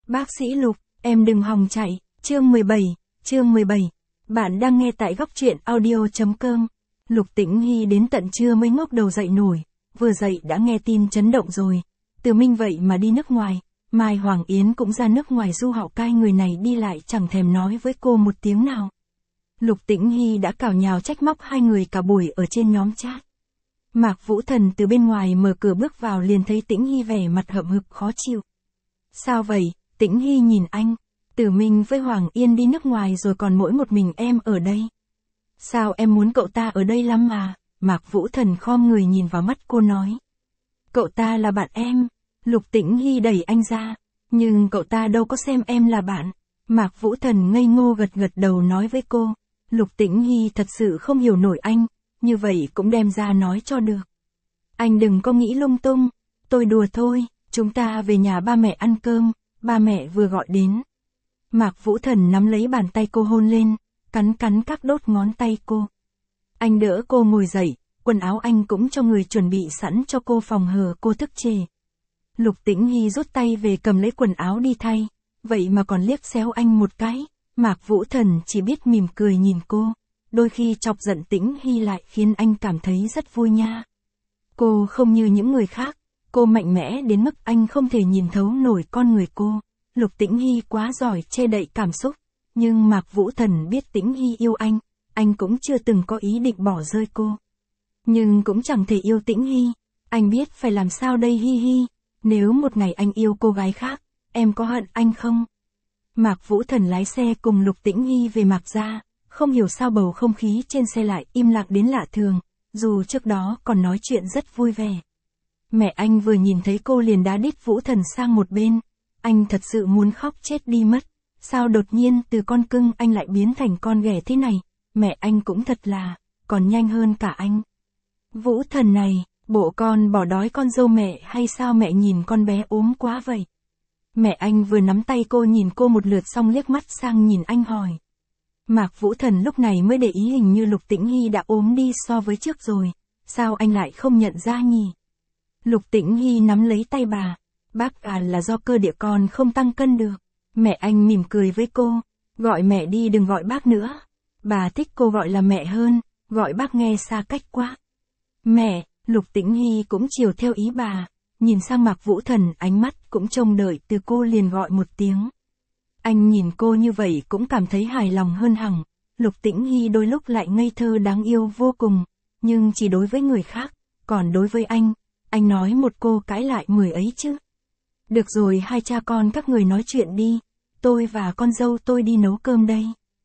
Bác sĩ Lục, em đừng hòng chạy, chương 17. Bạn đang nghe tại góc truyện audio.com. Lục Tĩnh Hy đến tận trưa mới ngóc đầu dậy nổi, vừa dậy đã nghe tin chấn động rồi. Từ Minh vậy mà đi nước ngoài, Mai Hoàng Yến cũng ra nước ngoài du học, cai người này đi lại chẳng thèm nói với cô một tiếng nào. Lục Tĩnh Hy đã cào nhào trách móc hai người cả buổi ở trên nhóm chat. Mạc Vũ Thần từ bên ngoài mở cửa bước vào liền thấy Tĩnh Hy vẻ mặt hậm hực khó chịu. Sao vậy? Tĩnh Hy nhìn anh. Từ Minh với Hoàng Yên đi nước ngoài rồi còn mỗi một mình em ở đây. Sao em muốn cậu ta ở đây lắm mà? Mạc Vũ Thần khom người nhìn vào mắt cô nói. Cậu ta là bạn em. Lục Tĩnh Hy đẩy anh ra. Nhưng cậu ta đâu có xem em là bạn. Mạc Vũ Thần ngây ngô gật gật đầu nói với cô. Lục Tĩnh Hy thật sự không hiểu nổi anh. Như vậy cũng đem ra nói cho được. Anh đừng có nghĩ lung tung. Tôi đùa thôi. Chúng ta về nhà ba mẹ ăn cơm. Ba mẹ vừa gọi đến. Mạc Vũ Thần nắm lấy bàn tay cô hôn lên, cắn các đốt ngón tay cô. Anh đỡ cô ngồi dậy, quần áo anh cũng cho người chuẩn bị sẵn cho cô phòng hờ cô thức trề. Lục Tĩnh Hy rút tay về cầm lấy quần áo đi thay, vậy mà còn liếc xéo anh một cái. Mạc Vũ Thần chỉ biết mỉm cười nhìn cô, đôi khi chọc giận Tĩnh Hy lại khiến anh cảm thấy rất vui nha. Cô không như những người khác, cô mạnh mẽ đến mức anh không thể nhìn thấu nổi con người cô. Lục Tĩnh Hy quá giỏi che đậy cảm xúc, nhưng Mạc Vũ Thần biết Tĩnh Hy yêu anh cũng chưa từng có ý định bỏ rơi cô. Nhưng cũng chẳng thể yêu Tĩnh Hy, anh biết phải làm sao đây Hi Hi, nếu một ngày anh yêu cô gái khác, em có hận anh không? Mạc Vũ Thần lái xe cùng Lục Tĩnh Hy về Mạc gia, không hiểu sao bầu không khí trên xe lại im lặng đến lạ thường, dù trước đó còn nói chuyện rất vui vẻ. Mẹ anh vừa nhìn thấy cô liền đá đít Vũ Thần sang một bên. Anh thật sự muốn khóc chết đi mất. Sao đột nhiên từ con cưng anh lại biến thành con ghẻ thế này? Mẹ anh cũng thật là, còn nhanh hơn cả anh. Vũ Thần này, bộ con bỏ đói con dâu mẹ hay sao mẹ nhìn con bé ốm quá vậy? Mẹ anh vừa nắm tay cô nhìn cô một lượt xong liếc mắt sang nhìn anh hỏi. Mạc Vũ Thần lúc này mới để ý hình như Lục Tĩnh Hy đã ốm đi so với trước rồi. Sao anh lại không nhận ra nhỉ? Lục Tĩnh Hy nắm lấy tay bà. Bác à, là do cơ địa con không tăng cân được. Mẹ anh mỉm cười với cô. Gọi mẹ đi, đừng gọi bác nữa. Bà thích cô gọi là mẹ hơn, gọi bác nghe xa cách quá. Mẹ, Lục Tĩnh Hy cũng chiều theo ý bà. Nhìn sang Mạc Vũ Thần, ánh mắt cũng trông đợi từ cô liền gọi một tiếng. Anh nhìn cô như vậy cũng cảm thấy hài lòng hơn hẳn. Lục Tĩnh Hy đôi lúc lại ngây thơ đáng yêu vô cùng, nhưng chỉ đối với người khác, còn đối với anh nói một cô cãi lại 10 ấy chứ. Được rồi, hai cha con các người nói chuyện đi, tôi và con dâu tôi đi nấu cơm đây.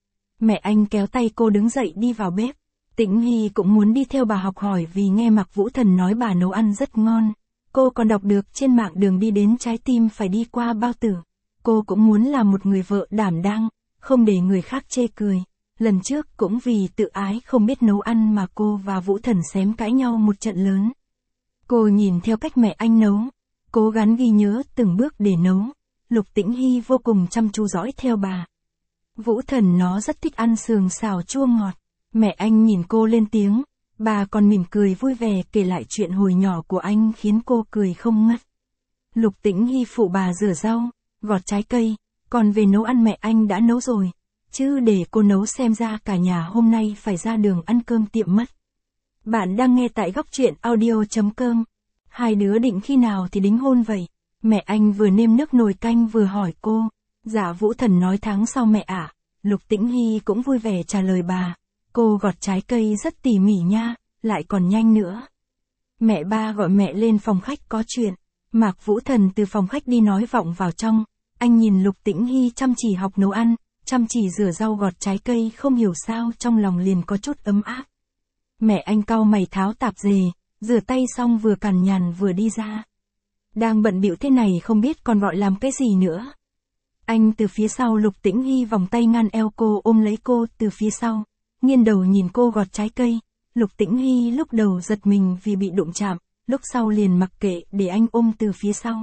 Mẹ anh kéo tay cô đứng dậy đi vào bếp. Tĩnh Hy cũng muốn đi theo bà học hỏi vì nghe Mạc Vũ Thần nói bà nấu ăn rất ngon. Cô còn đọc được trên mạng đường đi đến trái tim phải đi qua bao tử. Cô cũng muốn là một người vợ đảm đang, không để người khác chê cười. Lần trước cũng vì tự ái không biết nấu ăn mà cô và Vũ Thần xém cãi nhau một trận lớn. Cô nhìn theo cách mẹ anh nấu, cố gắng ghi nhớ từng bước để nấu. Lục Tĩnh Hy vô cùng chăm chú dõi theo bà. Vũ Thần nó rất thích ăn sườn xào chua ngọt. Mẹ anh nhìn cô lên tiếng, bà còn mỉm cười vui vẻ kể lại chuyện hồi nhỏ của anh khiến cô cười không ngất. Lục Tĩnh Hy phụ bà rửa rau, gọt trái cây, còn về nấu ăn mẹ anh đã nấu rồi, chứ để cô nấu xem ra cả nhà hôm nay phải ra đường ăn cơm tiệm mất. Bạn đang nghe tại góc truyện audio.com. Hai đứa định khi nào thì đính hôn vậy? Mẹ anh vừa nêm nước nồi canh vừa hỏi cô. Dạ Vũ Thần nói tháng sau mẹ ạ. Lục Tĩnh Hy cũng vui vẻ trả lời bà. Cô gọt trái cây rất tỉ mỉ nha, lại còn nhanh nữa. Mẹ ba gọi mẹ lên phòng khách có chuyện. Mạc Vũ Thần từ phòng khách đi nói vọng vào trong. Anh nhìn Lục Tĩnh Hy chăm chỉ học nấu ăn, chăm chỉ rửa rau gọt trái cây, không hiểu sao trong lòng liền có chút ấm áp. Mẹ anh cau mày tháo tạp dề, rửa tay xong vừa cằn nhằn vừa đi ra. Đang bận bịu thế này không biết còn gọi làm cái gì nữa. Anh từ phía sau Lục Tĩnh Hy vòng tay ngăn eo cô ôm lấy cô từ phía sau, nghiêng đầu nhìn cô gọt trái cây. Lục Tĩnh Hy lúc đầu giật mình vì bị đụng chạm, lúc sau liền mặc kệ để anh ôm từ phía sau.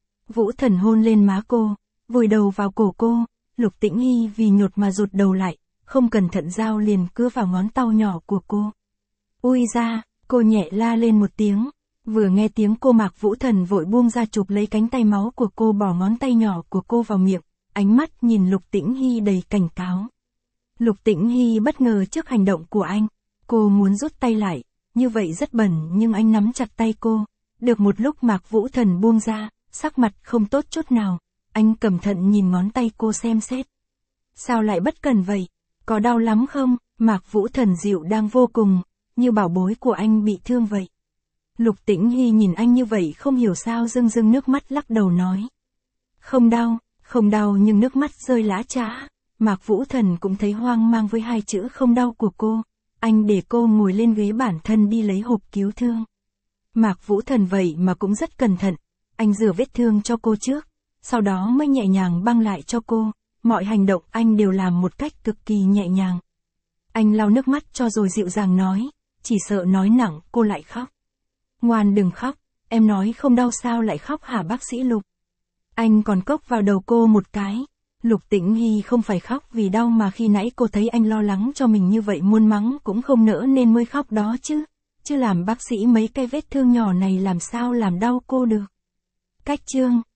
Vũ Thần hôn lên má cô, vùi đầu vào cổ cô. Lục Tĩnh Hy vì nhột mà rụt đầu lại, không cẩn thận dao liền cứa vào ngón tau nhỏ của cô. Ui ra, cô nhẹ la lên một tiếng. Vừa nghe tiếng cô Mạc Vũ Thần vội buông ra chụp lấy cánh tay máu của cô, bỏ ngón tay nhỏ của cô vào miệng, ánh mắt nhìn Lục Tĩnh Hy đầy cảnh cáo. Lục Tĩnh Hy bất ngờ trước hành động của anh, cô muốn rút tay lại, như vậy rất bẩn, nhưng anh nắm chặt tay cô. Được một lúc Mạc Vũ Thần buông ra, sắc mặt không tốt chút nào, anh cẩn thận nhìn ngón tay cô xem xét. Sao lại bất cẩn vậy? Có đau lắm không? Mạc Vũ Thần dịu đang vô cùng, như bảo bối của anh bị thương vậy. Lục Tĩnh Hy nhìn anh như vậy không hiểu sao rưng rưng nước mắt, lắc đầu nói. Không đau, nhưng nước mắt rơi lã chã. Mạc Vũ Thần cũng thấy hoang mang với hai chữ không đau của cô. Anh để cô ngồi lên ghế, bản thân đi lấy hộp cứu thương. Mạc Vũ Thần vậy mà cũng rất cẩn thận. Anh rửa vết thương cho cô trước, sau đó mới nhẹ nhàng băng lại cho cô. Mọi hành động anh đều làm một cách cực kỳ nhẹ nhàng. Anh lau nước mắt cho rồi dịu dàng nói, chỉ sợ nói nặng cô lại khóc. Ngoan đừng khóc, em nói không đau sao lại khóc hả bác sĩ Lục? Anh còn cốc vào đầu cô một cái. Lục Tĩnh Hy không phải khóc vì đau, mà khi nãy cô thấy anh lo lắng cho mình như vậy muốn mắng cũng không nỡ nên mới khóc đó chứ. Chứ làm bác sĩ mấy cái vết thương nhỏ này làm sao làm đau cô được. Cách chương